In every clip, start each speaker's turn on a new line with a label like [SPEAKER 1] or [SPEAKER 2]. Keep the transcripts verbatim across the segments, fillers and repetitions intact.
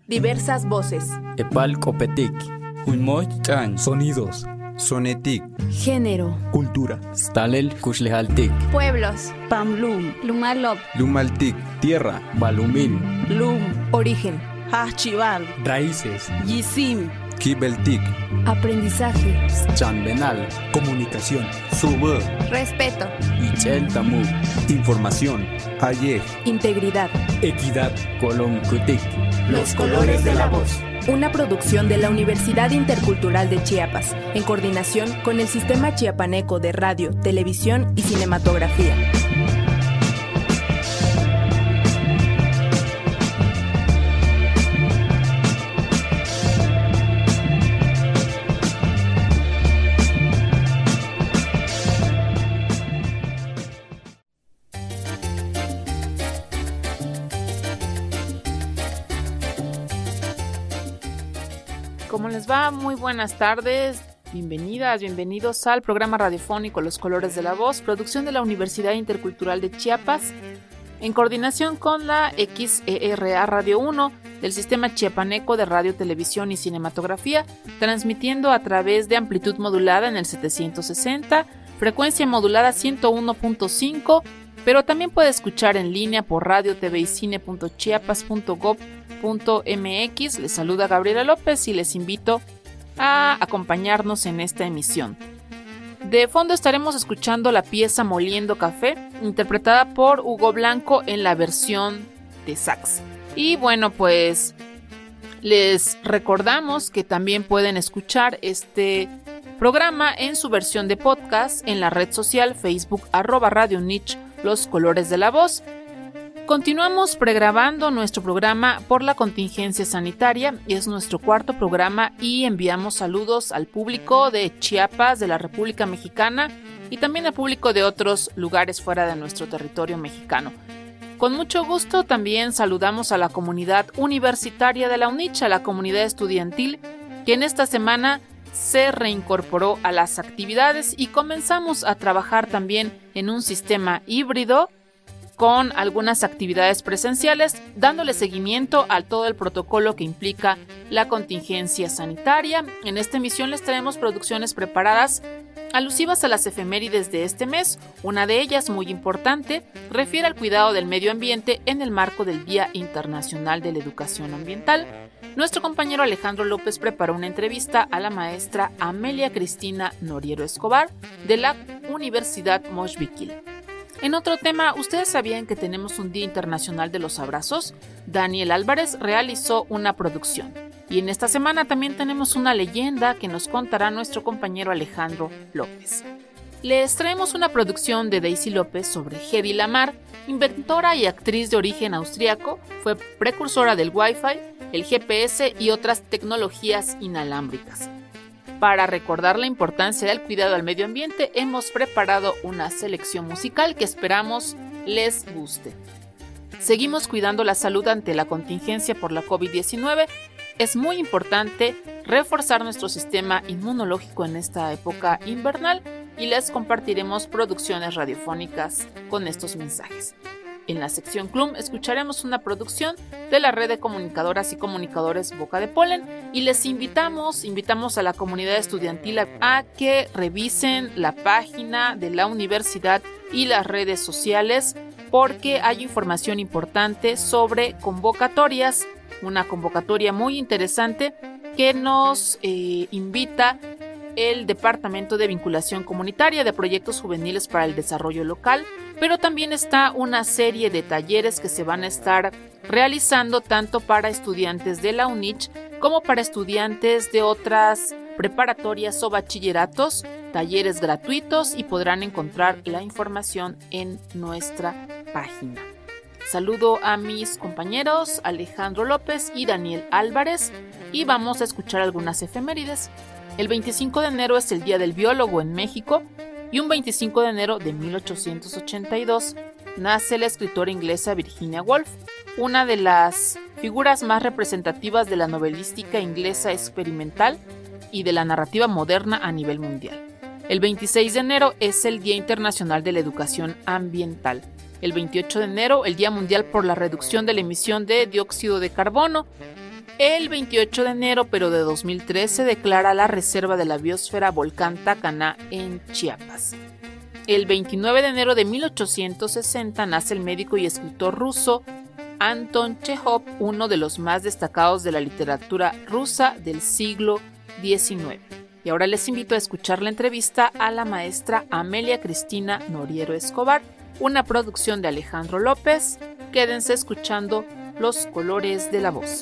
[SPEAKER 1] Diversas voces.
[SPEAKER 2] Epalcopetic. Huimochchan.
[SPEAKER 3] Sonidos.
[SPEAKER 4] Sonetic.
[SPEAKER 1] Género.
[SPEAKER 3] Cultura.
[SPEAKER 2] Stalel Kushlehaltic.
[SPEAKER 5] Pueblos.
[SPEAKER 6] Pamlum.
[SPEAKER 5] Lumalop.
[SPEAKER 4] Lumaltic.
[SPEAKER 3] Tierra.
[SPEAKER 2] Balumil.
[SPEAKER 6] Lum.
[SPEAKER 1] Origen.
[SPEAKER 6] Hachival.
[SPEAKER 3] Raíces.
[SPEAKER 6] Yisim.
[SPEAKER 4] Kibeltic.
[SPEAKER 1] Aprendizaje.
[SPEAKER 2] Chanbenal.
[SPEAKER 3] Comunicación.
[SPEAKER 4] Sube.
[SPEAKER 5] Respeto.
[SPEAKER 2] Ichel Tamu.
[SPEAKER 4] Información. Ayer.
[SPEAKER 1] Integridad.
[SPEAKER 3] Equidad.
[SPEAKER 2] Coloncutic.
[SPEAKER 1] Los colores de la voz. Una producción de la Universidad Intercultural de Chiapas, en coordinación con el Sistema Chiapaneco de Radio, Televisión y Cinematografía.
[SPEAKER 7] ¿Cómo les va? Muy buenas tardes, bienvenidas, bienvenidos al programa radiofónico Los Colores de la Voz, producción de la Universidad Intercultural de Chiapas, en coordinación con la X E R A Radio uno del Sistema Chiapaneco de Radio, Televisión y Cinematografía, transmitiendo a través de amplitud modulada en el setecientos sesenta, frecuencia modulada ciento uno punto cinco, pero también puede escuchar en línea por radio, tv y cine punto chiapas punto gob punto mx. Les saluda Gabriela López y les invito a acompañarnos en esta emisión. De fondo estaremos escuchando la pieza Moliendo Café, interpretada por Hugo Blanco en la versión de sax. Y bueno, pues les recordamos que también pueden escuchar este programa en su versión de podcast en la red social Facebook arroba Radio Niche Los Colores de la Voz. Continuamos pregrabando nuestro programa por la contingencia sanitaria, y es nuestro cuarto programa, y enviamos saludos al público de Chiapas, de la República Mexicana, y también al público de otros lugares fuera de nuestro territorio mexicano. Con mucho gusto también saludamos a la comunidad universitaria de la UNICH, a la comunidad estudiantil, que en esta semana se reincorporó a las actividades y comenzamos a trabajar también en un sistema híbrido con algunas actividades presenciales, dándole seguimiento a todo el protocolo que implica la contingencia sanitaria. En esta emisión les traemos producciones preparadas alusivas a las efemérides de este mes. Una de ellas, muy importante, refiere al cuidado del medio ambiente en el marco del Día Internacional de la Educación Ambiental. Nuestro compañero Alejandro López preparó una entrevista a la maestra Amelia Cristina Noriero Escobar de la Universidad Moshbiquil. En otro tema, ¿ustedes sabían que tenemos un Día Internacional de los Abrazos? Daniel Álvarez realizó una producción. Y en esta semana también tenemos una leyenda que nos contará nuestro compañero Alejandro López. Les traemos una producción de Daisy López sobre Hedy Lamarr, inventora y actriz de origen austriaco, fue precursora del Wi-Fi, el G P S y otras tecnologías inalámbricas. Para recordar la importancia del cuidado al medio ambiente, hemos preparado una selección musical que esperamos les guste. Seguimos cuidando la salud ante la contingencia por la covid diecinueve. Es muy importante reforzar nuestro sistema inmunológico en esta época invernal y les compartiremos producciones radiofónicas con estos mensajes. En la sección Clum escucharemos una producción de la red de comunicadoras y comunicadores Boca de Polen y les invitamos, invitamos a la comunidad estudiantil a que revisen la página de la universidad y las redes sociales porque hay información importante sobre convocatorias, una convocatoria muy interesante que nos eh, invita el Departamento de Vinculación Comunitaria de Proyectos Juveniles para el Desarrollo Local, pero también está una serie de talleres que se van a estar realizando tanto para estudiantes de la UNICH como para estudiantes de otras preparatorias o bachilleratos, talleres gratuitos, y podrán encontrar la información en nuestra página. Saludo a mis compañeros Alejandro López y Daniel Álvarez y vamos a escuchar algunas efemérides. El veinticinco de enero es el Día del Biólogo en México y un veinticinco de enero de mil ochocientos ochenta y dos nace la escritora inglesa Virginia Woolf, una de las figuras más representativas de la novelística inglesa experimental y de la narrativa moderna a nivel mundial. El veintiséis de enero es el Día Internacional de la Educación Ambiental. El veintiocho de enero, el Día Mundial por la Reducción de la Emisión de Dióxido de Carbono. El veintiocho de enero, pero de dos mil tres, se declara la Reserva de la Biosfera Volcán Tacaná en Chiapas. El veintinueve de enero de mil ochocientos sesenta nace el médico y escritor ruso Anton Chejov, uno de los más destacados de la literatura rusa del siglo diecinueve. Y ahora les invito a escuchar la entrevista a la maestra Amelia Cristina Noriero Escobar, una producción de Alejandro López. Quédense escuchando Los Colores de la Voz.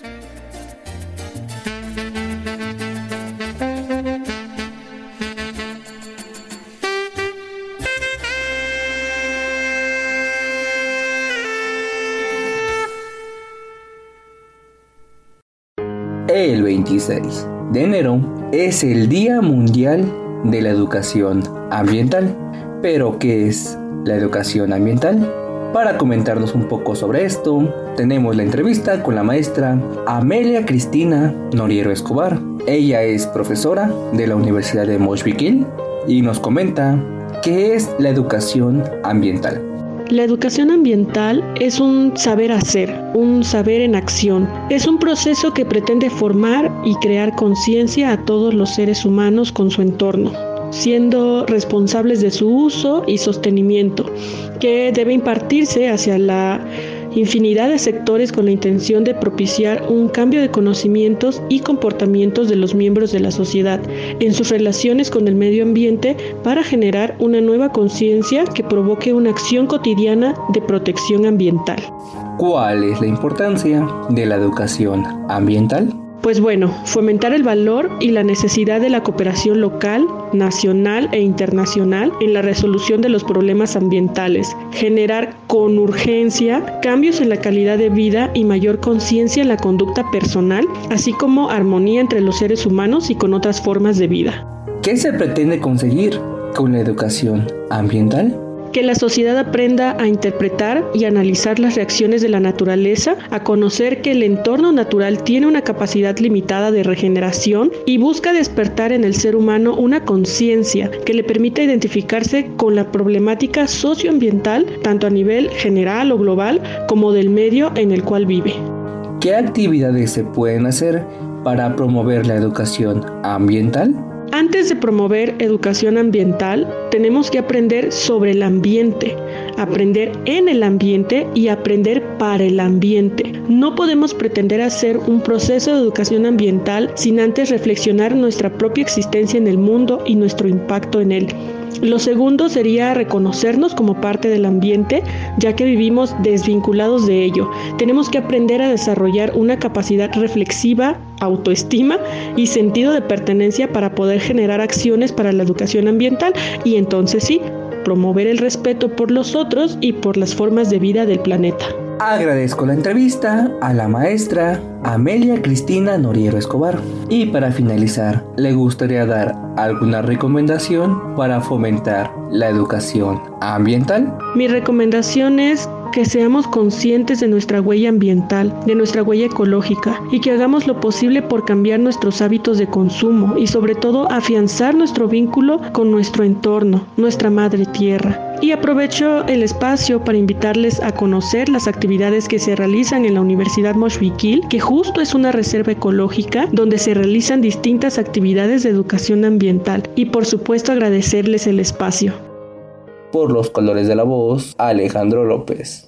[SPEAKER 5] El veintiséis de enero es el Día Mundial de la Educación Ambiental. ¿Pero qué es la educación ambiental? Para comentarnos un poco sobre esto, tenemos la entrevista con la maestra Amelia Cristina Noriero Escobar. Ella es profesora de la Universidad de Moshpikil y nos comenta qué es la educación ambiental.
[SPEAKER 8] La educación ambiental es un saber hacer, un saber en acción. Es un proceso que pretende formar y crear conciencia a todos los seres humanos con su entorno, siendo responsables de su uso y sostenimiento, que debe impartirse hacia la infinidad de sectores con la intención de propiciar un cambio de conocimientos y comportamientos de los miembros de la sociedad en sus relaciones con el medio ambiente para generar una nueva conciencia que provoque una acción cotidiana de protección ambiental.
[SPEAKER 5] ¿Cuál es la importancia de la educación ambiental?
[SPEAKER 8] Pues bueno, fomentar el valor y la necesidad de la cooperación local, nacional e internacional en la resolución de los problemas ambientales, generar con urgencia cambios en la calidad de vida y mayor conciencia en la conducta personal, así como armonía entre los seres humanos y con otras formas de vida.
[SPEAKER 5] ¿Qué se pretende conseguir con la educación ambiental?
[SPEAKER 8] Que la sociedad aprenda a interpretar y analizar las reacciones de la naturaleza, a conocer que el entorno natural tiene una capacidad limitada de regeneración y busca despertar en el ser humano una conciencia que le permita identificarse con la problemática socioambiental, tanto a nivel general o global, como del medio en el cual vive.
[SPEAKER 5] ¿Qué actividades se pueden hacer para promover la educación ambiental?
[SPEAKER 8] Antes de promover educación ambiental, tenemos que aprender sobre el ambiente, aprender en el ambiente y aprender para el ambiente. No podemos pretender hacer un proceso de educación ambiental sin antes reflexionar nuestra propia existencia en el mundo y nuestro impacto en él. Lo segundo sería reconocernos como parte del ambiente, ya que vivimos desvinculados de ello. Tenemos que aprender a desarrollar una capacidad reflexiva, autoestima y sentido de pertenencia para poder generar acciones para la educación ambiental y entonces sí, promover el respeto por los otros y por las formas de vida del planeta.
[SPEAKER 5] Agradezco la entrevista a la maestra Amelia Cristina Noriero Escobar. Y para finalizar, ¿le gustaría dar alguna recomendación para fomentar la educación ambiental?
[SPEAKER 8] Mi recomendación es que seamos conscientes de nuestra huella ambiental, de nuestra huella ecológica y que hagamos lo posible por cambiar nuestros hábitos de consumo y sobre todo afianzar nuestro vínculo con nuestro entorno, nuestra madre tierra. Y aprovecho el espacio para invitarles a conocer las actividades que se realizan en la Universidad Moshpikil, que justo es una reserva ecológica donde se realizan distintas actividades de educación ambiental y por supuesto agradecerles el espacio.
[SPEAKER 5] Por los colores de la voz, Alejandro López.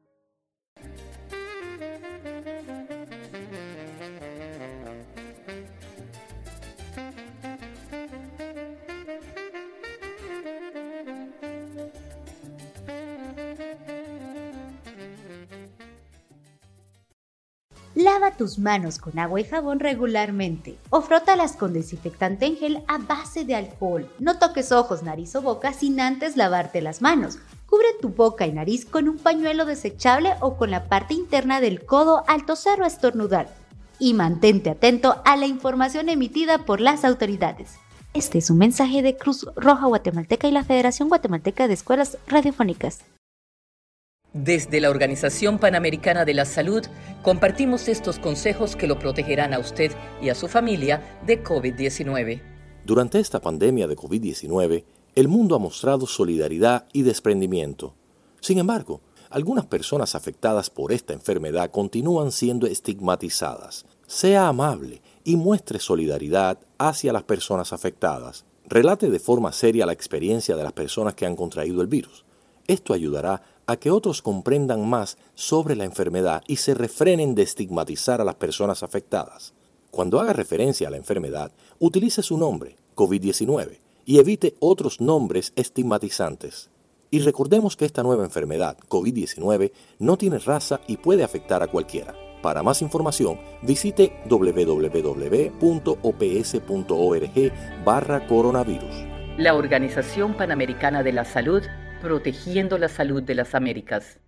[SPEAKER 9] Lava tus manos con agua y jabón regularmente o frótalas con desinfectante en gel a base de alcohol. No toques ojos, nariz o boca sin antes lavarte las manos. Cubre tu boca y nariz con un pañuelo desechable o con la parte interna del codo al toser o estornudar. Y mantente atento a la información emitida por las autoridades. Este es un mensaje de Cruz Roja Guatemalteca y la Federación Guatemalteca de Escuelas Radiofónicas.
[SPEAKER 10] Desde la Organización Panamericana de la Salud, compartimos estos consejos que lo protegerán a usted y a su familia de covid diecinueve.
[SPEAKER 11] Durante esta pandemia de covid diecinueve, el mundo ha mostrado solidaridad y desprendimiento. Sin embargo, algunas personas afectadas por esta enfermedad continúan siendo estigmatizadas. Sea amable y muestre solidaridad hacia las personas afectadas. Relate de forma seria la experiencia de las personas que han contraído el virus. Esto ayudará a que otros comprendan más sobre la enfermedad y se refrenen de estigmatizar a las personas afectadas. Cuando haga referencia a la enfermedad, utilice su nombre, COVID diecinueve, y evite otros nombres estigmatizantes. Y recordemos que esta nueva enfermedad, COVID diecinueve, no tiene raza y puede afectar a cualquiera. Para más información, visite w w w punto o p s punto org barra coronavirus.
[SPEAKER 10] La Organización Panamericana de la Salud, protegiendo la salud de las Américas.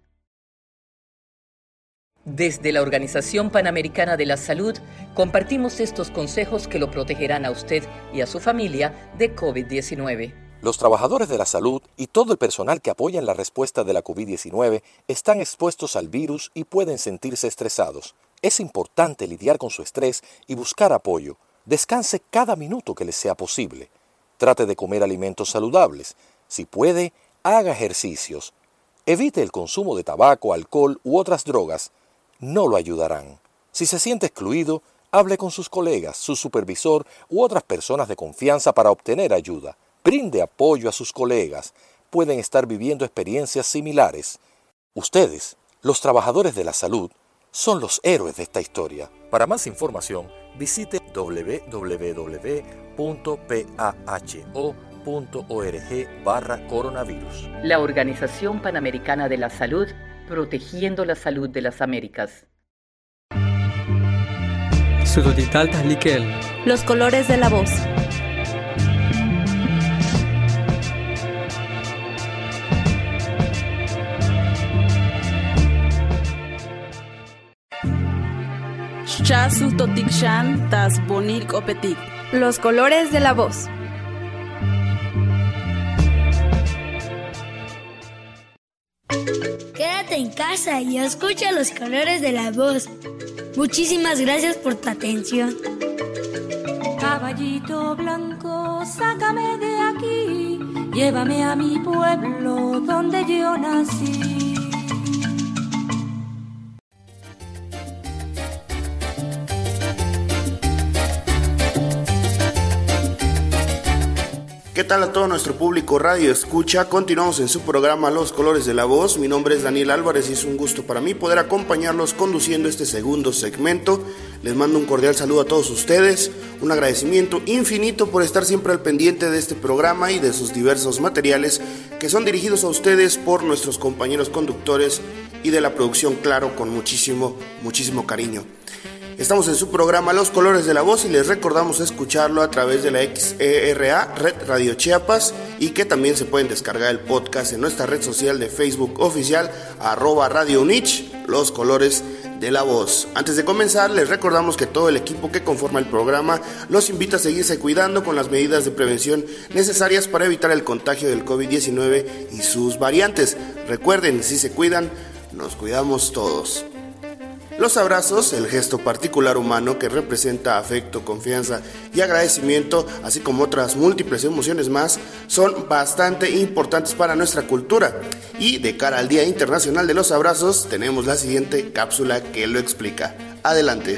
[SPEAKER 10] Desde la Organización Panamericana de la Salud, compartimos estos consejos que lo protegerán a usted y a su familia de COVID diecinueve.
[SPEAKER 11] Los trabajadores de la salud y todo el personal que apoya en la respuesta de la COVID diecinueve están expuestos al virus y pueden sentirse estresados. Es importante lidiar con su estrés y buscar apoyo. Descanse cada minuto que les sea posible. Trate de comer alimentos saludables. Si puede, haga ejercicios. Evite el consumo de tabaco, alcohol u otras drogas. No lo ayudarán. Si se siente excluido, hable con sus colegas, su supervisor u otras personas de confianza para obtener ayuda. Brinde apoyo a sus colegas. Pueden estar viviendo experiencias similares. Ustedes, los trabajadores de la salud, son los héroes de esta historia. Para más información, visite w w w punto paho punto org barra coronavirus.
[SPEAKER 10] La Organización Panamericana de la Salud, protegiendo la salud de las Américas.
[SPEAKER 6] Los colores de la voz.
[SPEAKER 1] Los colores de la voz.
[SPEAKER 12] Quédate en casa y escucha los colores de la voz. Muchísimas gracias por tu atención.
[SPEAKER 13] Caballito blanco, sácame de aquí, llévame a mi pueblo donde yo nací.
[SPEAKER 14] ¿Qué tal a todo nuestro público radio escucha? Continuamos en su programa Los Colores de la Voz. Mi nombre es Daniel Álvarez y es un gusto para mí poder acompañarlos conduciendo este segundo segmento. Les mando un cordial saludo a todos ustedes, un agradecimiento infinito por estar siempre al pendiente de este programa y de sus diversos materiales que son dirigidos a ustedes por nuestros compañeros conductores y de la producción, claro, con muchísimo, muchísimo cariño. Estamos en su programa Los Colores de la Voz y les recordamos escucharlo a través de la X E R A, Red Radio Chiapas, y que también se pueden descargar el podcast en nuestra red social de Facebook oficial, arroba Radio Unich, Los Colores de la Voz. Antes de comenzar, les recordamos que todo el equipo que conforma el programa los invita a seguirse cuidando con las medidas de prevención necesarias para evitar el contagio del COVID diecinueve y sus variantes. Recuerden, si se cuidan, nos cuidamos todos. Los abrazos, el gesto particular humano que representa afecto, confianza y agradecimiento, así como otras múltiples emociones más, son bastante importantes para nuestra cultura. Y de cara al Día Internacional de los Abrazos, tenemos la siguiente cápsula que lo explica. Adelante.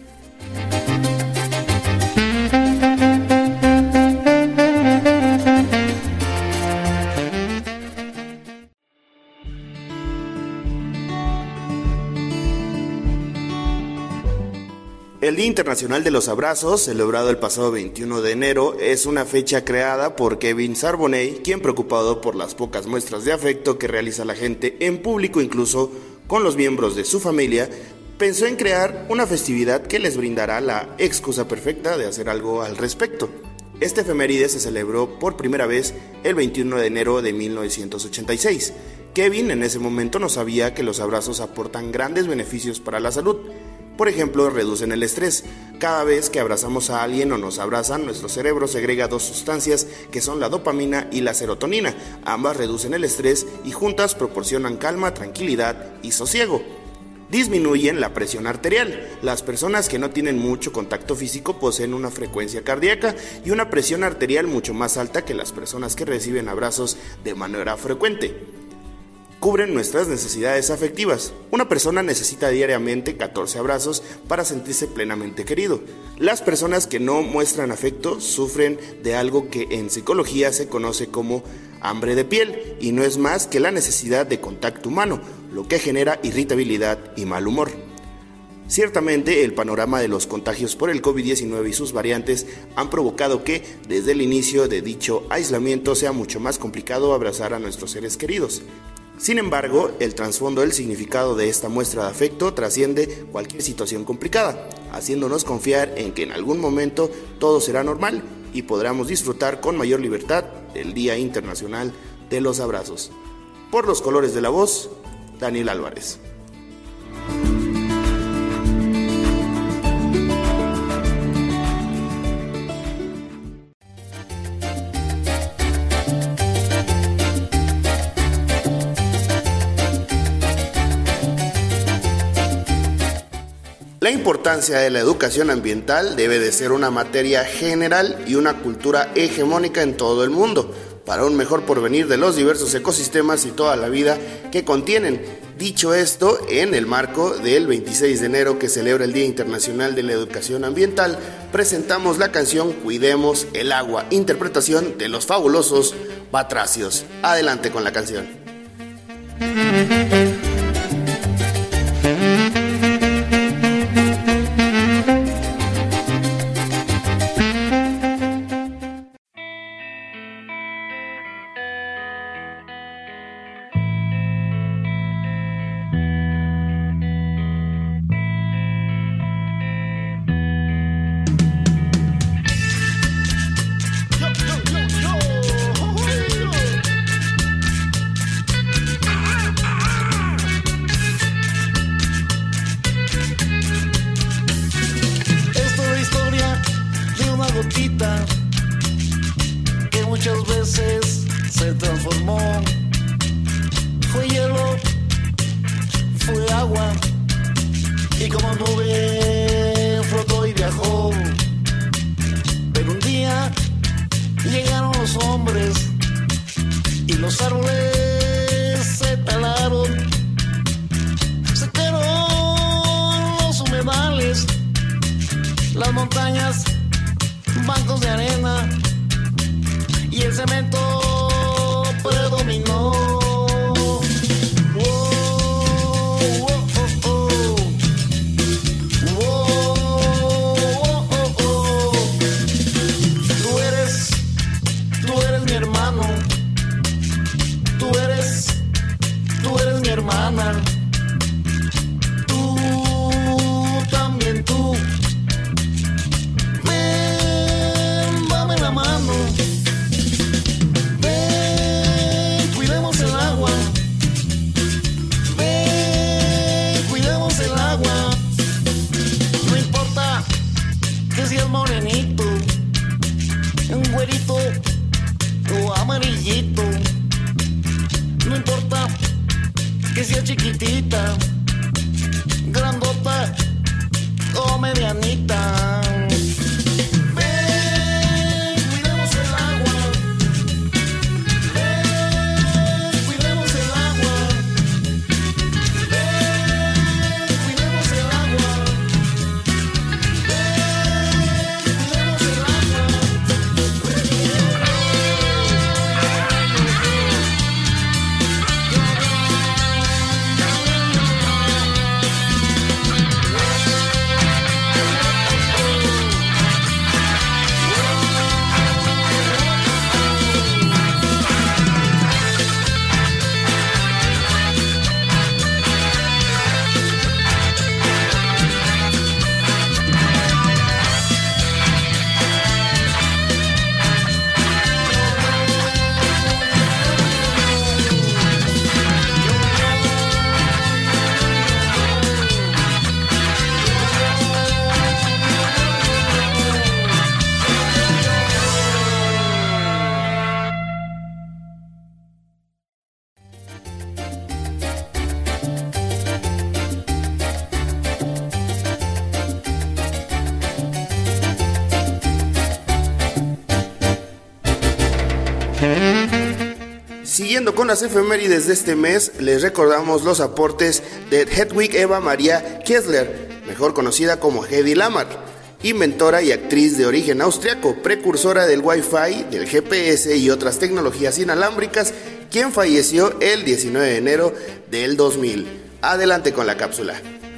[SPEAKER 14] El Día Internacional de los Abrazos, celebrado el pasado veintiuno de enero, es una fecha creada por Kevin Sarboney, quien, preocupado por las pocas muestras de afecto que realiza la gente en público, incluso con los miembros de su familia, pensó en crear una festividad que les brindará la excusa perfecta de hacer algo al respecto. Este efeméride se celebró por primera vez el veintiuno de enero de mil novecientos ochenta y seis. Kevin en ese momento no sabía que los abrazos aportan grandes beneficios para la salud. Por ejemplo, reducen el estrés. Cada vez que abrazamos a alguien o nos abrazan, nuestro cerebro segrega dos sustancias que son la dopamina y la serotonina. Ambas reducen el estrés y juntas proporcionan calma, tranquilidad y sosiego. Disminuyen la presión arterial. Las personas que no tienen mucho contacto físico poseen una frecuencia cardíaca y una presión arterial mucho más alta que las personas que reciben abrazos de manera frecuente. cubren nuestras necesidades afectivas. Una persona necesita diariamente catorce abrazos para sentirse plenamente querido. Las personas que no muestran afecto sufren de algo que en psicología se conoce como hambre de piel, y no es más que la necesidad de contacto humano, lo que genera irritabilidad y mal humor. Ciertamente, el panorama de los contagios por el COVID diecinueve y sus variantes han provocado que, desde el inicio de dicho aislamiento, sea mucho más complicado abrazar a nuestros seres queridos. Sin embargo, el trasfondo del significado de esta muestra de afecto trasciende cualquier situación complicada, haciéndonos confiar en que en algún momento todo será normal y podremos disfrutar con mayor libertad del Día Internacional de los Abrazos. Por los colores de la voz, Daniel Álvarez. La importancia de la educación ambiental debe de ser una materia general y una cultura hegemónica en todo el mundo, para un mejor porvenir de los diversos ecosistemas y toda la vida que contienen. Dicho esto, en el marco del veintiséis de enero que celebra el Día Internacional de la Educación Ambiental, presentamos la canción Cuidemos el Agua, interpretación de los fabulosos Batracios. Adelante con la canción.
[SPEAKER 15] Que muchas veces se transformó, fue hielo, fue agua, y como nube flotó y viajó. Pero un día llegaron los hombres y los árboles se talaron, secaron los humedales, las montañas, bancos de arena, y el cemento predominó. Oh, oh, oh, oh. Oh, oh, oh. Tú eres, tú eres mi hermano, tú eres, tú eres mi hermana, tú también tú. Ven, cuidemos el agua. Ven, cuidemos el agua. No importa que seas morenito, un güerito o amarillito. No importa que seas chiquitita, grandota o medianita.
[SPEAKER 14] siguiendo con las efemérides de este mes, les recordamos los aportes de Hedwig Eva Maria Kessler, mejor conocida como Hedy Lamarr, inventora y actriz de origen austriaco, precursora del Wi-Fi, del G P S y otras tecnologías inalámbricas, quien falleció el diecinueve de enero del dos mil. Adelante con la cápsula.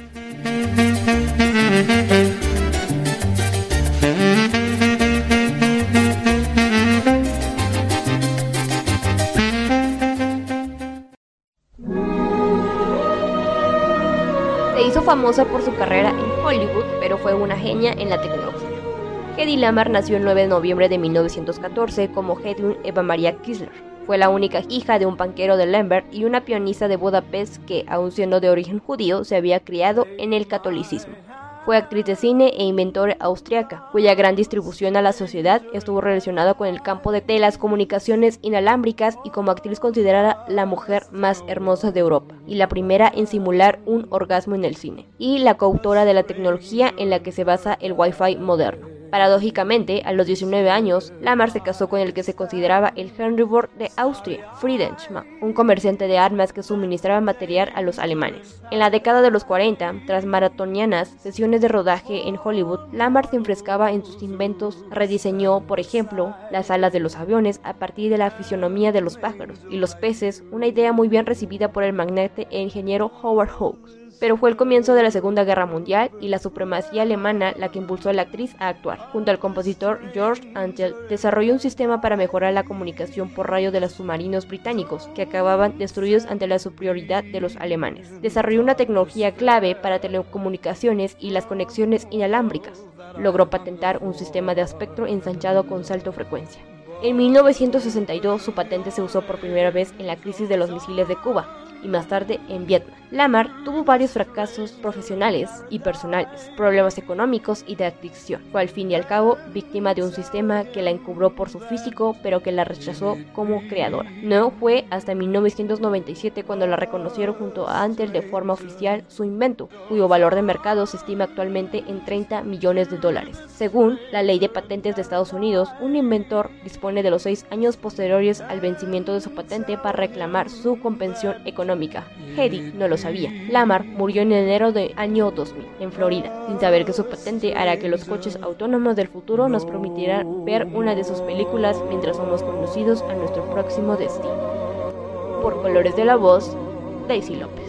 [SPEAKER 16] Se hizo famosa por su carrera en Hollywood, pero fue una genia en la tecnología. Hedy Lamarr nació el nueve de noviembre de mil novecientos catorce como Hedwig Eva Maria Kessler. Fue la única hija de un banquero de Lemberg y una pianista de Budapest que, aun siendo de origen judío, se había criado en el catolicismo. Fue actriz de cine e inventora austriaca, cuya gran distribución a la sociedad estuvo relacionada con el campo de las comunicaciones inalámbricas y como actriz considerada la mujer más hermosa de Europa y la primera en simular un orgasmo en el cine, y la coautora de la tecnología en la que se basa el Wi-Fi moderno. Paradójicamente, a los diecinueve años, Lamarr se casó con el que se consideraba el Henry Ford de Austria, Friedenschmann, un comerciante de armas que suministraba material a los alemanes. En la década de los cuarenta, tras maratonianas sesiones de rodaje en Hollywood, Lamarr se enfrescaba en sus inventos. Rediseñó, por ejemplo, las alas de los aviones a partir de la fisionomía de los pájaros y los peces, una idea muy bien recibida por el magnate e ingeniero Howard Hawks. Pero fue el comienzo de la Segunda Guerra Mundial y la supremacía alemana la que impulsó a la actriz a actuar. Junto al compositor George Antheil, desarrolló un sistema para mejorar la comunicación por radio de los submarinos británicos, que acababan destruidos ante la superioridad de los alemanes. Desarrolló una tecnología clave para telecomunicaciones y las conexiones inalámbricas. Logró patentar un sistema de espectro ensanchado con alta frecuencia. En mil novecientos sesenta y dos, su patente se usó por primera vez en la crisis de los misiles de Cuba, y más tarde en Vietnam. Lamarr tuvo varios fracasos profesionales y personales, problemas económicos y de adicción. Fue al fin y al cabo víctima de un sistema que la encubrió por su físico, pero que la rechazó como creadora. No fue hasta mil novecientos noventa y siete cuando la reconocieron junto a Antheil de forma oficial su invento, cuyo valor de mercado se estima actualmente en treinta millones de dólares. Según la ley de patentes de Estados Unidos, un inventor dispone de los seis años posteriores al vencimiento de su patente para reclamar su compensación económica. Hedy no lo sabía. Lamarr murió en enero del año dos mil, en Florida, sin saber que su patente hará que los coches autónomos del futuro nos permitirán ver una de sus películas mientras somos conducidos a nuestro próximo destino. Por Colores de la Voz, Daisy López.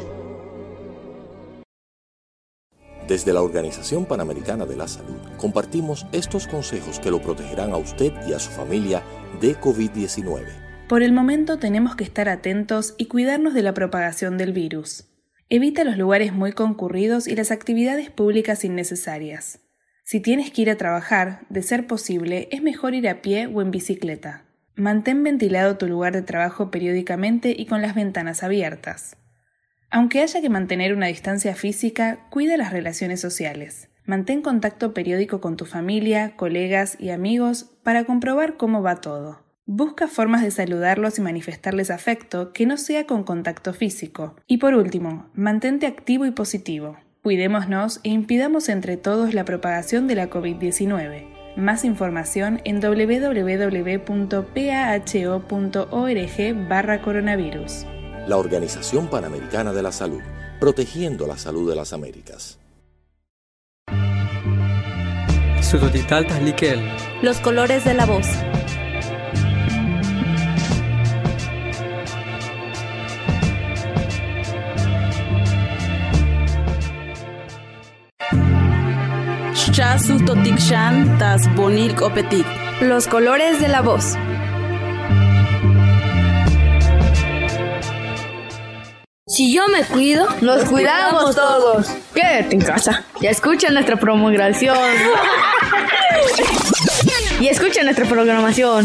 [SPEAKER 11] Desde la Organización Panamericana de la Salud, compartimos estos consejos que lo protegerán a usted y a su familia de COVID diecinueve.
[SPEAKER 17] Por el momento tenemos que estar atentos y cuidarnos de la propagación del virus. Evita los lugares muy concurridos y las actividades públicas innecesarias. Si tienes que ir a trabajar, de ser posible, es mejor ir a pie o en bicicleta. Mantén ventilado tu lugar de trabajo periódicamente y con las ventanas abiertas. Aunque haya que mantener una distancia física, cuida las relaciones sociales. Mantén contacto periódico con tu familia, colegas y amigos para comprobar cómo va todo. Busca formas de saludarlos y manifestarles afecto que no sea con contacto físico. Y por último, mantente activo y positivo. Cuidémonos e impidamos entre todos la propagación de la COVID diecinueve. Más información en doble u doble u doble u punto p a h o punto org barra coronavirus.
[SPEAKER 11] La Organización Panamericana de la Salud, protegiendo la salud de las Américas.
[SPEAKER 1] Los colores de la voz. Los colores de la voz.
[SPEAKER 12] Si yo me cuido,
[SPEAKER 6] nos cuidamos todos. Quédate en casa y escucha nuestra promulgación. Y escucha nuestra programación.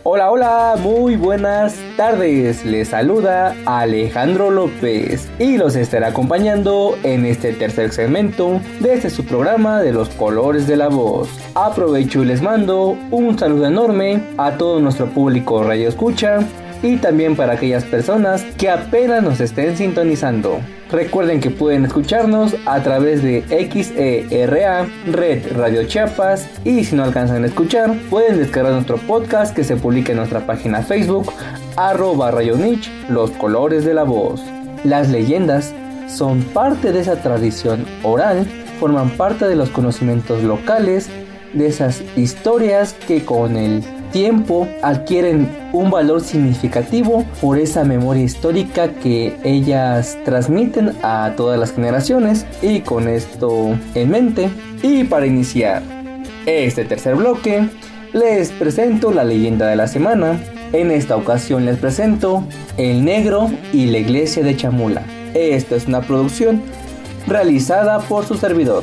[SPEAKER 5] Hola, hola, muy buenas tardes. Les saluda Alejandro López y los estaré acompañando en este tercer segmento de este su programa de los colores de la voz. Aprovecho y les mando un saludo enorme a todo nuestro público radio escucha y también para aquellas personas que apenas nos estén sintonizando. Recuerden que pueden escucharnos a través de X E R A, Red Radio Chiapas, y si no alcanzan a escuchar, pueden descargar nuestro podcast que se publica en nuestra página Facebook, arroba Radio Nich, Los Colores de la Voz. Las leyendas son parte de esa tradición oral, forman parte de los conocimientos locales, de esas historias que con el tiempo adquieren un valor significativo por esa memoria histórica que ellas transmiten a todas las generaciones. Y con esto en mente, y para iniciar este tercer bloque, les presento la leyenda de la semana. En esta ocasión les presento El Negro y la Iglesia de Chamula. Esta es una producción realizada por su servidor.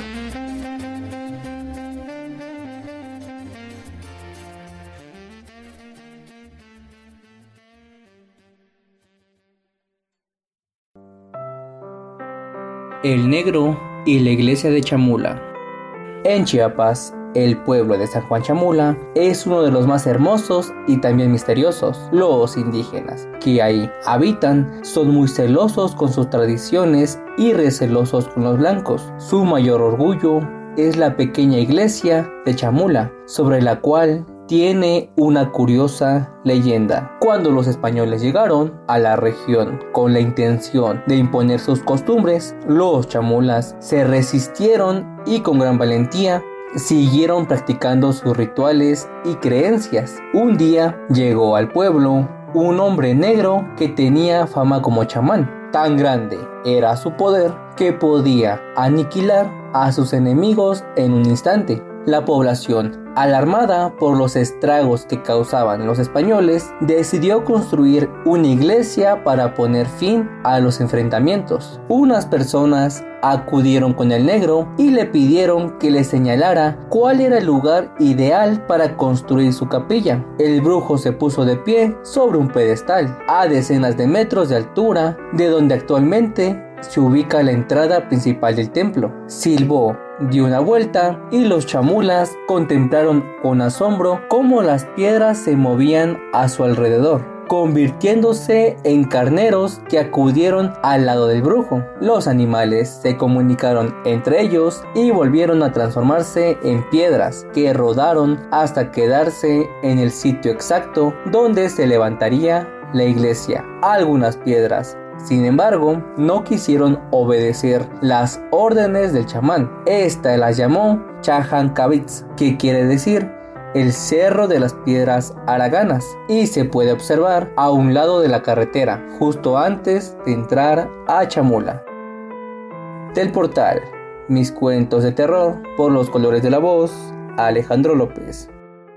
[SPEAKER 5] El Negro y la Iglesia de Chamula. En Chiapas, el pueblo de San Juan Chamula es uno de los más hermosos y también misteriosos. Los indígenas que ahí habitan son muy celosos con sus tradiciones y recelosos con los blancos. Su mayor orgullo es la pequeña iglesia de Chamula, sobre la cual tiene una curiosa leyenda. Cuando los españoles llegaron a la región con la intención de imponer sus costumbres, los chamulas se resistieron y con gran valentía siguieron practicando sus rituales y creencias. Un día llegó al pueblo un hombre negro que tenía fama como chamán. Tan grande era su poder que podía aniquilar a sus enemigos en un instante. La población, alarmada por los estragos que causaban los españoles, decidió construir una iglesia para poner fin a los enfrentamientos. Unas personas acudieron con el negro y le pidieron que les señalara cuál era el lugar ideal para construir su capilla. El brujo se puso de pie sobre un pedestal a decenas de metros de altura de donde actualmente se ubica la entrada principal del templo. Silbó, dio una vuelta y los chamulas contemplaron con asombro cómo las piedras se movían a su alrededor, convirtiéndose en carneros que acudieron al lado del brujo. Los animales se comunicaron entre ellos y volvieron a transformarse en piedras que rodaron hasta quedarse en el sitio exacto donde se levantaría la iglesia. Algunas piedras, sin embargo, no quisieron obedecer las órdenes del chamán. Esta las llamó Chajancabitz, que quiere decir el cerro de las piedras haraganas, y se puede observar a un lado de la carretera, justo antes de entrar a Chamula. Del portal Mis Cuentos de Terror, por los colores de la voz, Alejandro López.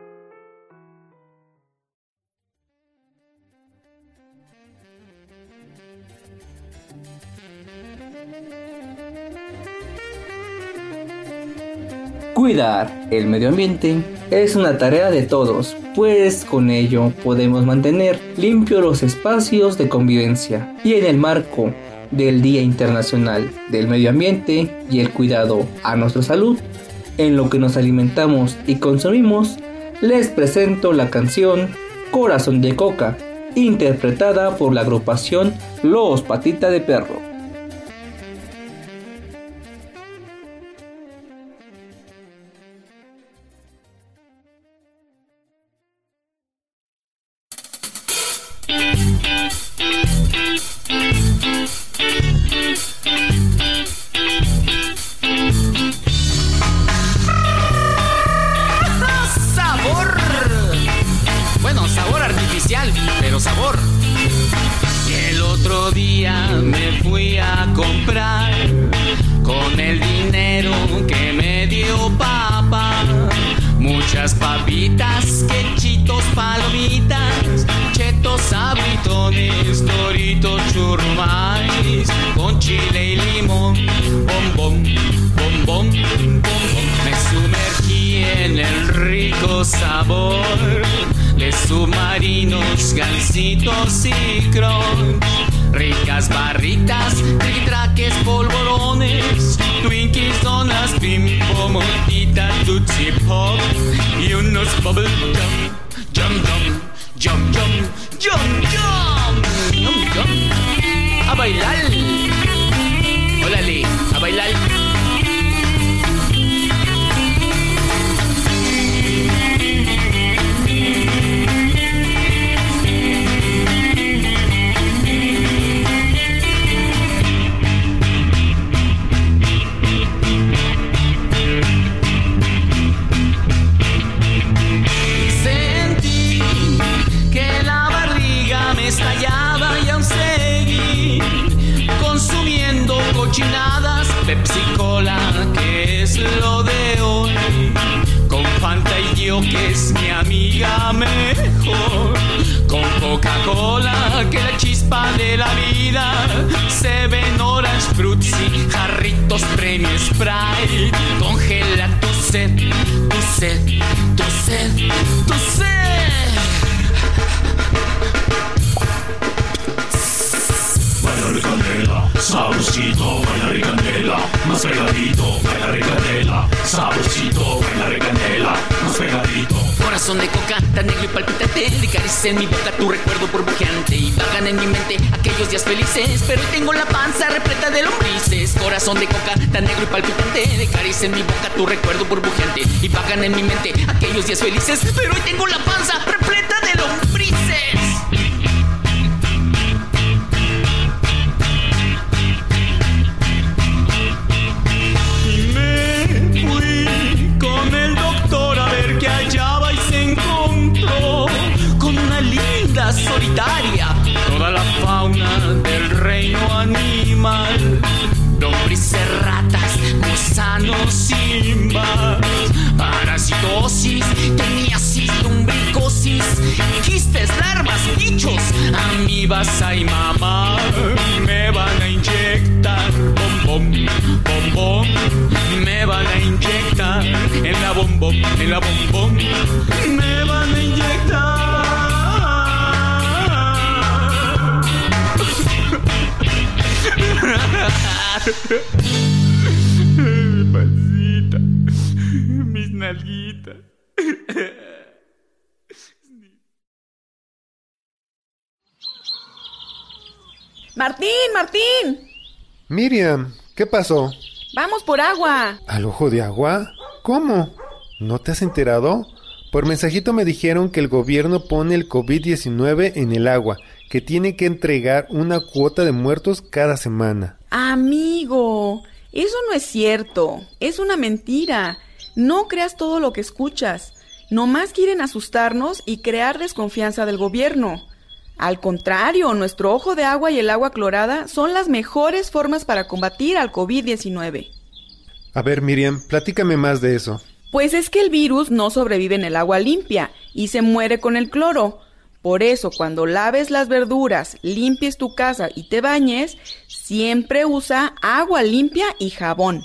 [SPEAKER 5] Cuidar el medio ambiente es una tarea de todos, pues con ello podemos mantener limpios los espacios de convivencia. Y en el marco del Día Internacional del Medio Ambiente y el cuidado a nuestra salud, en lo que nos alimentamos y consumimos, les presento la canción Corazón de Coca, interpretada por la agrupación Los Patita de Perro.
[SPEAKER 18] ¡Sabor! Bueno, sabor artificial, pero sabor. El otro día me fui a comprar con el dinero que me dio papá. Muchas papitas, quechitos, palomitas, chetos, sabritones, doritos, churrumais, con chile y limón, bombón, bombón, bombón. Me sumergí en el rico sabor de submarinos, gansitos y crunch. Ricas barritas, tritraques, polvorones, Twinkies, donas, bimbo, motita, Tootsie Pop y unos bubble gum. Yum, yum, yum, yum, yum, yum, yum, yum. A bailar. Órale, a bailar. Estallaba y aún seguí consumiendo cochinadas, Pepsi Cola, que es lo de hoy, con Fanta y yo, que es mi amiga mejor, con Coca-Cola, que la chispa de la vida, Seven, Orange, Fruitsy, jarritos, Premio, Sprite, congela tu sed, tu sed, tu sed, tu sed.
[SPEAKER 19] Bailar candela, sabrosito, bailar candela, más pegadito, bailar candela, sabrosito, bailar candela, más pegadito.
[SPEAKER 18] Corazón de coca, tan negro y palpitante, de caricia en mi boca tu recuerdo burbujeante, y vagan en mi mente aquellos días felices, pero hoy tengo la panza repleta de lombrices. Corazón de coca, tan negro y palpitante, de caricia en mi boca tu recuerdo burbujeante, y vagan en mi mente aquellos días felices, pero hoy tengo la panza repleta de lombrices. Solitaria, toda la fauna del reino animal, lombrices, ratas, gusanos y más, parasitosis, teniasis, lumbricosis, quistes, larvas, bichos, amibas, ay mamá, me van a inyectar, bom bom, bom bom, me van a inyectar, en la bom bom, en la bom bom, me van a inyectar. Mi pancita, mis nalguitas.
[SPEAKER 20] Martín, Martín.
[SPEAKER 21] Miriam, ¿qué pasó?
[SPEAKER 20] Vamos por agua.
[SPEAKER 21] ¿Al ojo de agua? ¿Cómo? ¿No te has enterado? Por mensajito me dijeron que el gobierno pone el covid diecinueve en el agua, que tiene que entregar una cuota de muertos cada semana.
[SPEAKER 20] Amigo, eso no es cierto, es una mentira. No creas todo lo que escuchas. Nomás quieren asustarnos y crear desconfianza del gobierno. Al contrario, nuestro ojo de agua y el agua clorada son las mejores formas para combatir al covid diecinueve.
[SPEAKER 21] A ver, Miriam, platícame más de eso.
[SPEAKER 20] Pues es que el virus no sobrevive en el agua limpia y se muere con el cloro. Por eso, cuando laves las verduras, limpies tu casa y te bañes, siempre usa agua limpia y jabón.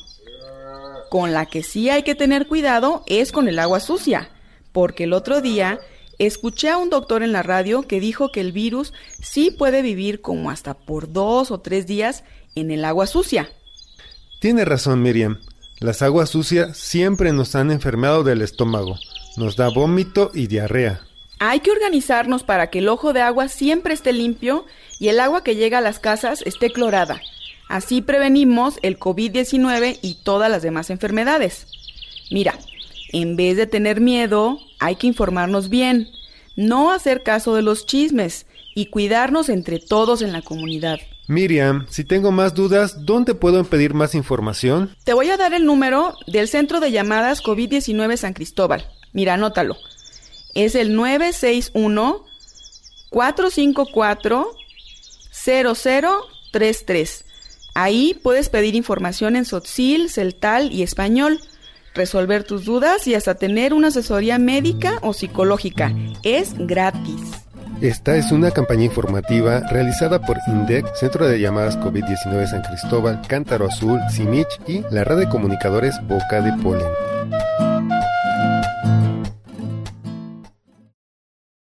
[SPEAKER 20] Con la que sí hay que tener cuidado es con el agua sucia, porque el otro día escuché a un doctor en la radio que dijo que el virus sí puede vivir como hasta por dos o tres días en el agua sucia.
[SPEAKER 21] Tiene razón, Miriam. Las aguas sucias siempre nos han enfermado del estómago. Nos da vómito y diarrea.
[SPEAKER 20] Hay que organizarnos para que el ojo de agua siempre esté limpio y el agua que llega a las casas esté clorada. Así prevenimos el covid diecinueve y todas las demás enfermedades. Mira, en vez de tener miedo, hay que informarnos bien, no hacer caso de los chismes y cuidarnos entre todos en la comunidad.
[SPEAKER 21] Miriam, si tengo más dudas, ¿dónde puedo pedir más información?
[SPEAKER 20] Te voy a dar el número del Centro de Llamadas covid diecinueve San Cristóbal. Mira, anótalo. Es el nueve seis uno, cuatro cinco cuatro, cero cero tres tres. Ahí puedes pedir información en tzotzil, celtal y español, resolver tus dudas y hasta tener una asesoría médica o psicológica. Es gratis.
[SPEAKER 21] Esta es una campaña informativa realizada por INDEC, Centro de Llamadas covid diecinueve San Cristóbal, Cántaro Azul, Simich y la red de comunicadores Boca de Polen.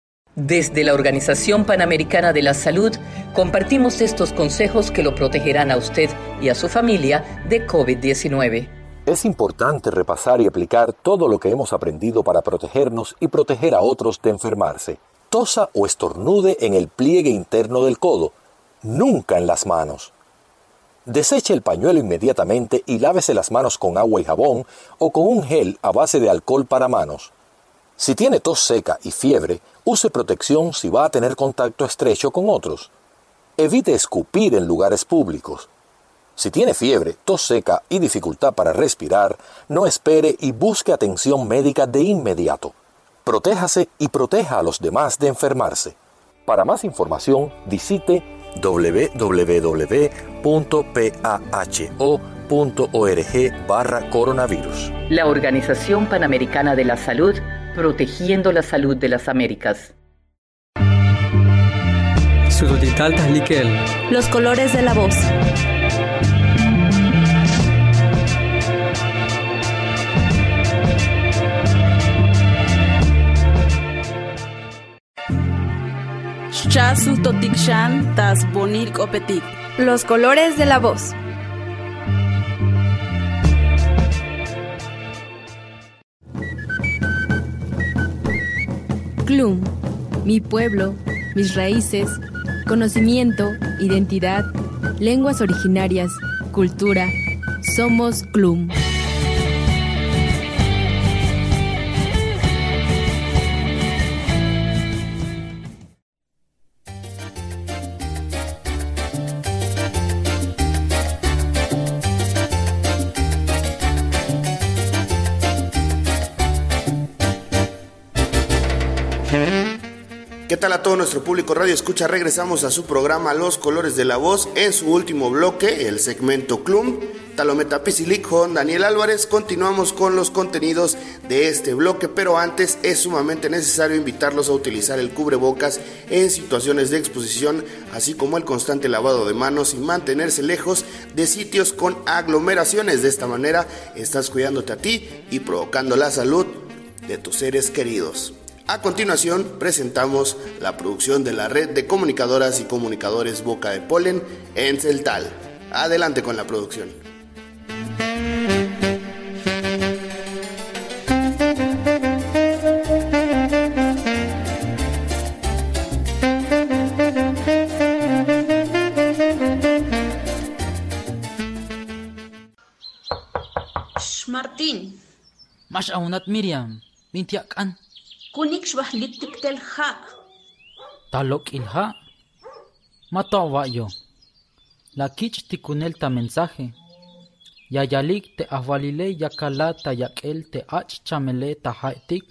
[SPEAKER 10] Desde la Organización Panamericana de la Salud, compartimos estos consejos que lo protegerán a usted y a su familia de COVID diecinueve.
[SPEAKER 11] Es importante repasar y aplicar todo lo que hemos aprendido para protegernos y proteger a otros de enfermarse. Tosa o estornude en el pliegue interno del codo, nunca en las manos. Deseche el pañuelo inmediatamente y lávese las manos con agua y jabón o con un gel a base de alcohol para manos. Si tiene tos seca y fiebre, use protección si va a tener contacto estrecho con otros. Evite escupir en lugares públicos. Si tiene fiebre, tos seca y dificultad para respirar, no espere y busque atención médica de inmediato. Protéjase y proteja a los demás de enfermarse. Para más información, visite doble u doble u doble u punto paho punto org barra coronavirus.
[SPEAKER 10] La Organización Panamericana de la Salud, protegiendo la salud de las Américas.
[SPEAKER 1] Los colores de la voz.
[SPEAKER 20] Chasu totikshan tas bonil kopetik.
[SPEAKER 1] Los colores de la voz. Clum, mi pueblo, mis raíces, conocimiento, identidad, lenguas originarias, cultura. Somos Clum.
[SPEAKER 14] ¿Qué tal a todo nuestro público Radio Escucha? Regresamos a su programa Los Colores de la Voz en su último bloque, el segmento Clum. Talometa Pizilic con Daniel Álvarez. Continuamos con los contenidos de este bloque, pero antes es sumamente necesario invitarlos a utilizar el cubrebocas en situaciones de exposición, así como el constante lavado de manos y mantenerse lejos de sitios con aglomeraciones. De esta manera estás cuidándote a ti y provocando la salud de tus seres queridos. A continuación presentamos la producción de la Red de Comunicadoras y Comunicadores Boca de Polen en Celtal. Adelante con la producción.
[SPEAKER 4] Martín.
[SPEAKER 22] Mash aunat Miriam, mintiakan.
[SPEAKER 4] Kunik shbahlitik tel ha.
[SPEAKER 22] Talok ilha. Matawa yo. La kich tikunel ta mensaje. Yayalik te avalile yakala ta yakel te ach chamele ta haitik.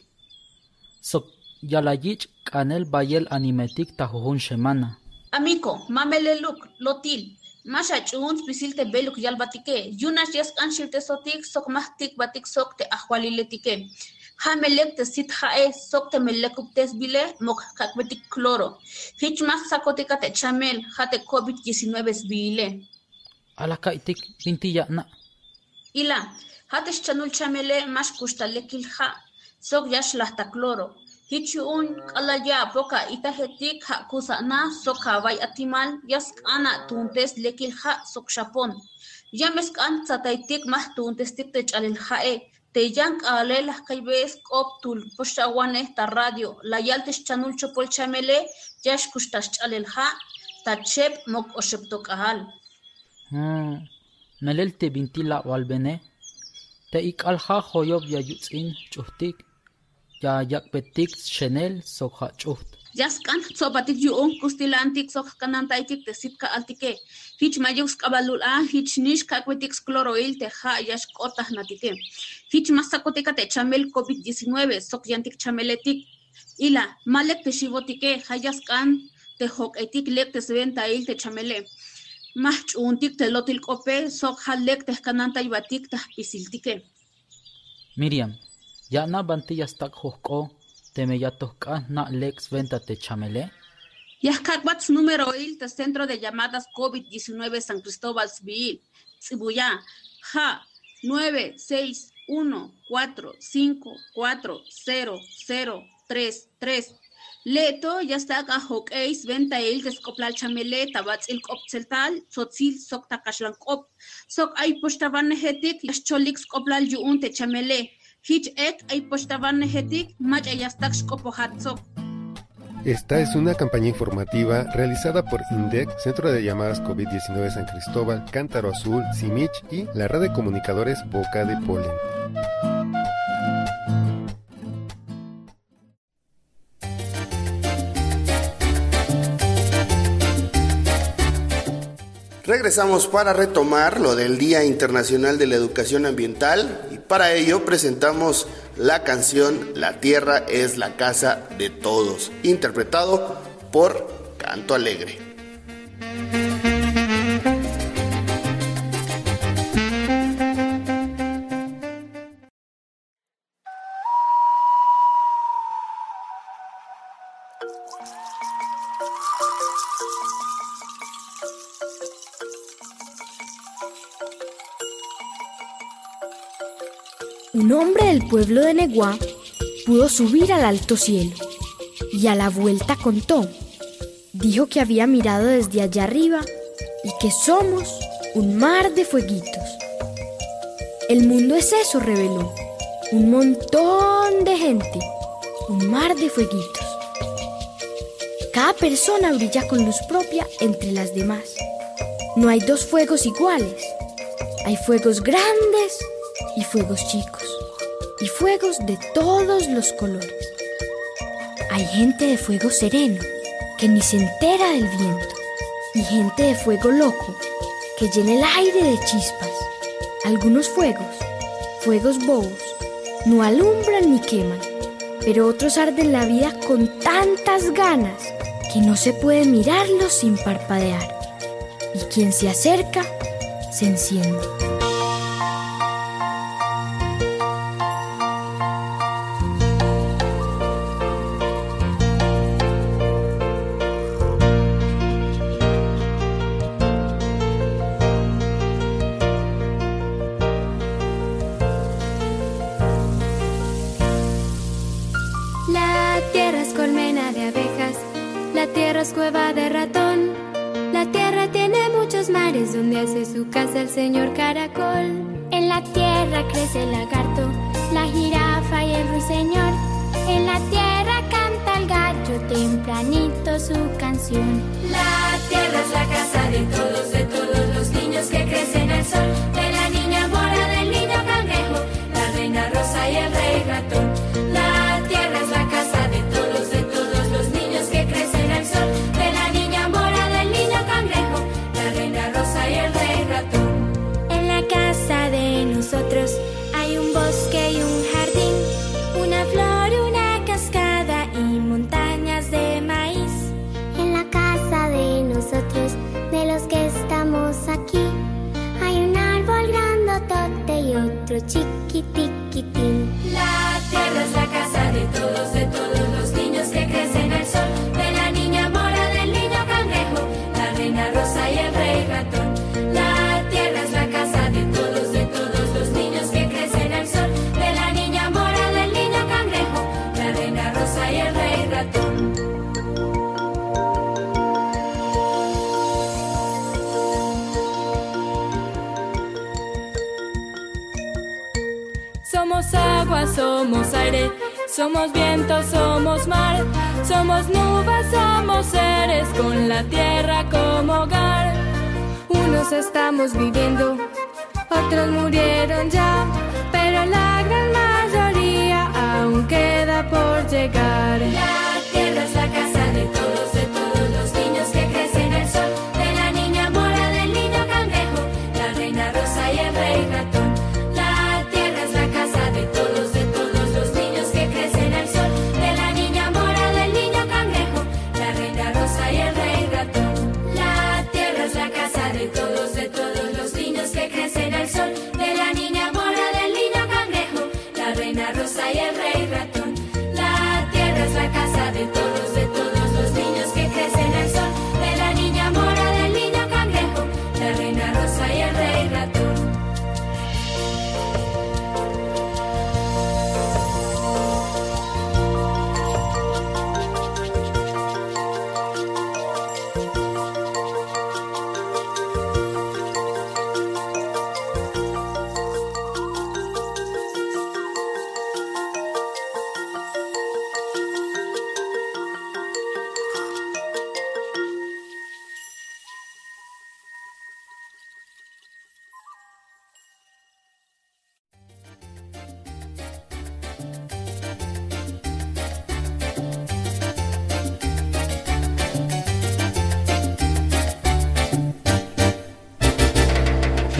[SPEAKER 22] So yalayich kanel bayel animetik ta jujun semana.
[SPEAKER 4] Amico, mamele luk, lotil. Masha chun pisil te beluk yalbatike. Yunas yes anshilte sotik sok mahtik batik sok te ahwalile tike. Hamelek te sit hae sok te melekup tes bile mok kakbetik cloro. Hich mas sakotika te chamel hate COVID diecinueve bile.
[SPEAKER 22] Ala kaitik pintiya na.
[SPEAKER 4] Ila, hate chanul chamele mas kustalekil ha. Sok yash lahta cloro. Hichu un kalaya poka itahetik ha kusana sok hawai atimal yask ana tuntes lekil ha sok shapon. Yamesk an sataitik mas tuntes tik te chalil hae. Te yank ale las kaibes optul poshawane ta radio la yaltes chanul chopol chamele yash kustash chalil ha ta chep mok osheptok ahal.
[SPEAKER 22] Hmm. Melel te bintila walbene. Te ikalha hoyob ya yutzin chuhtik. Ya yakbetik Chanel sokha chuht.
[SPEAKER 4] Yaskan sobatik yuon kustilantik sok kanantaitik te sitka altike. Hich mayux kabalul a hich nish kakwetik cloroil te ha yash kotah natike. Hich masakotika te chamel COVID diecinueve sok yantik chameletik. Ila malek te shivotike hayaskan te hok etik lek te sventail te chamele. Mach untik te lotil kope sok halek te kanantaibatik te pisiltike.
[SPEAKER 22] Miriam. Ya na bantillas tak hoko te me yatok na lex venta te chamele.
[SPEAKER 4] Yahkakwats número il te centro de llamadas COVID diecinueve San Cristóbal Civil. Tsibuya. Ja. nueve seis uno cuatro cinco cuatro cero cero tres tres. Leto ya está gajo eis venta el descoplal chamele tabats el copceltal sotzil sok takashlan cop sok ay postavan hetik yascholix coplal yuun te chamele hich ek ay postavan hetik mach ayastak skopohat sok.
[SPEAKER 21] Esta es una campaña informativa realizada por INDEC, Centro de Llamadas COVID diecinueve San Cristóbal, Cántaro Azul, Simich y la red de comunicadores Boca de Polen.
[SPEAKER 14] Regresamos para retomar lo del Día Internacional de la Educación Ambiental y para ello presentamos la canción La Tierra es la Casa de Todos, interpretado por Canto Alegre.
[SPEAKER 2] Un hombre del pueblo de Neguá pudo subir al alto cielo y a la vuelta contó. Dijo que había mirado desde allá arriba y que somos un mar de fueguitos. El mundo es eso, reveló. Un montón de gente, un mar de fueguitos. Cada persona brilla con luz propia entre las demás. No hay dos fuegos iguales. Hay fuegos grandes y fuegos chicos, y fuegos de todos los colores. Hay gente de fuego sereno, que ni se entera del viento, y gente de fuego loco, que llena el aire de chispas. Algunos fuegos, fuegos bobos, no alumbran ni queman, pero otros arden la vida con tantas ganas que no se puede mirarlos sin parpadear, y quien se acerca, se enciende.
[SPEAKER 3] Cueva de ratón. La tierra tiene muchos mares donde hace su casa el señor caracol.
[SPEAKER 23] En la tierra crece el lagarto, la jirafa y el ruiseñor. En la tierra canta el gallo tempranito su canción.
[SPEAKER 13] La tierra es la casa de todos, de todos los niños que crecen al sol. De la niña mora, del niño cangrejo, la reina rosa y el rey ratón. La tierra es la casa de todos, de todos los niños que crecen al sol. De la niña mora, del niño cangrejo, la reina rosa y el rey ratón.
[SPEAKER 23] En la casa de nosotros hay un bosque y un jardín, una flor, una cascada y montañas de maíz. En la casa de nosotros, de los que estamos aquí, hay un árbol grandotote y otro chiquitiquitín.
[SPEAKER 13] La tierra es la casa de todos, de todos los niños que crecen al sol. De la niña mora, del niño cangrejo, la reina rosa y el rey ratón. La tierra es la casa de todos, de todos los niños que crecen al sol. De la niña mora, del niño cangrejo, la reina rosa y el rey ratón.
[SPEAKER 24] Somos agua, somos aire, somos viento, somos mar, somos nubes, somos seres con la tierra como hogar. Unos estamos viviendo, otros murieron ya, pero la gran mayoría aún queda por llegar.
[SPEAKER 13] La tierra es la casa de todos, de todos los niños que crecen al sol. De la niña mora, del niño cangrejo, la reina rosa y el rey ratón. La tierra es la casa de todos, de todos los niños que crecen al sol. De la niña mora, del niño cangrejo, la reina rosa y el rey ratón. La tierra es la casa de todos, de todos los niños que crecen al sol. De la niña mora, del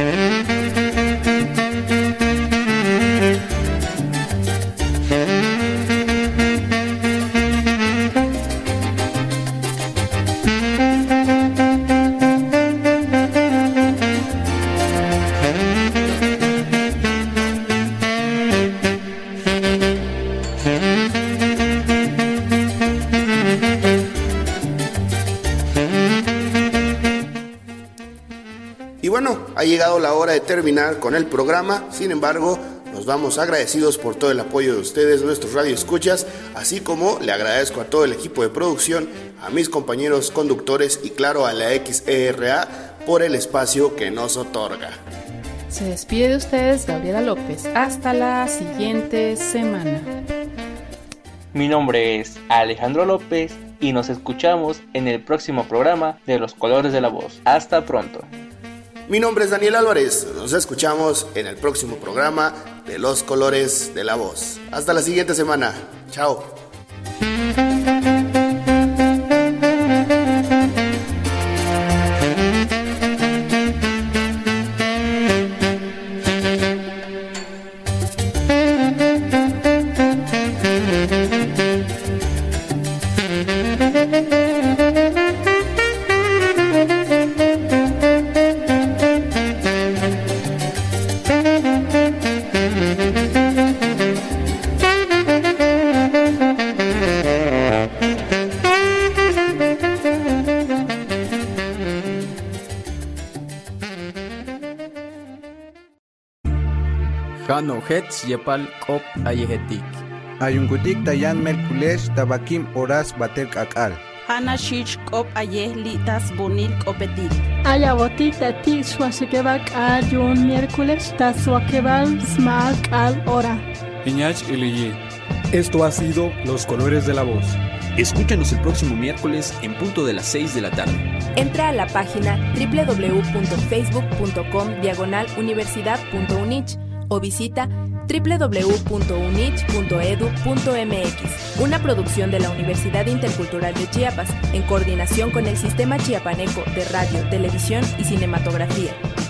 [SPEAKER 14] Ha llegado la hora de terminar con el programa, sin embargo, nos vamos agradecidos por todo el apoyo de ustedes, nuestros radioescuchas, así como le agradezco a todo el equipo de producción, a mis compañeros conductores y claro a la X E R A por el espacio que nos otorga.
[SPEAKER 7] Se despide de ustedes Gabriela López, hasta la siguiente semana.
[SPEAKER 5] Mi nombre es Alejandro López y nos escuchamos en el próximo programa de Los Colores de la Voz. Hasta pronto.
[SPEAKER 14] Mi nombre es Daniel Álvarez, nos escuchamos en el próximo programa de Los Colores de la Voz. Hasta la siguiente semana, chao.
[SPEAKER 8] Hano Hetz Yepal Kop Ayehetik.
[SPEAKER 9] Ayungutik Tayan Merkulesh Tabakim Horas Bater Kakal.
[SPEAKER 15] Hana Shich Kop Ayeh Litas Bonil Kopetik.
[SPEAKER 25] Ayabotik Tatik Swashikebak Ayun Miércoles Taswakebal Smak Al Hora.
[SPEAKER 26] Iñach Iliyi.
[SPEAKER 27] Esto ha sido Los Colores de la Voz.
[SPEAKER 28] Escúchanos el próximo miércoles en punto de las seis de la tarde.
[SPEAKER 1] Entra a la página doble u doble u doble u punto facebook punto com diagonal universidad punto unich o visita doble u doble u doble u punto unich punto edu punto m x, una producción de la Universidad Intercultural de Chiapas, en coordinación con el Sistema Chiapaneco de Radio, Televisión y Cinematografía.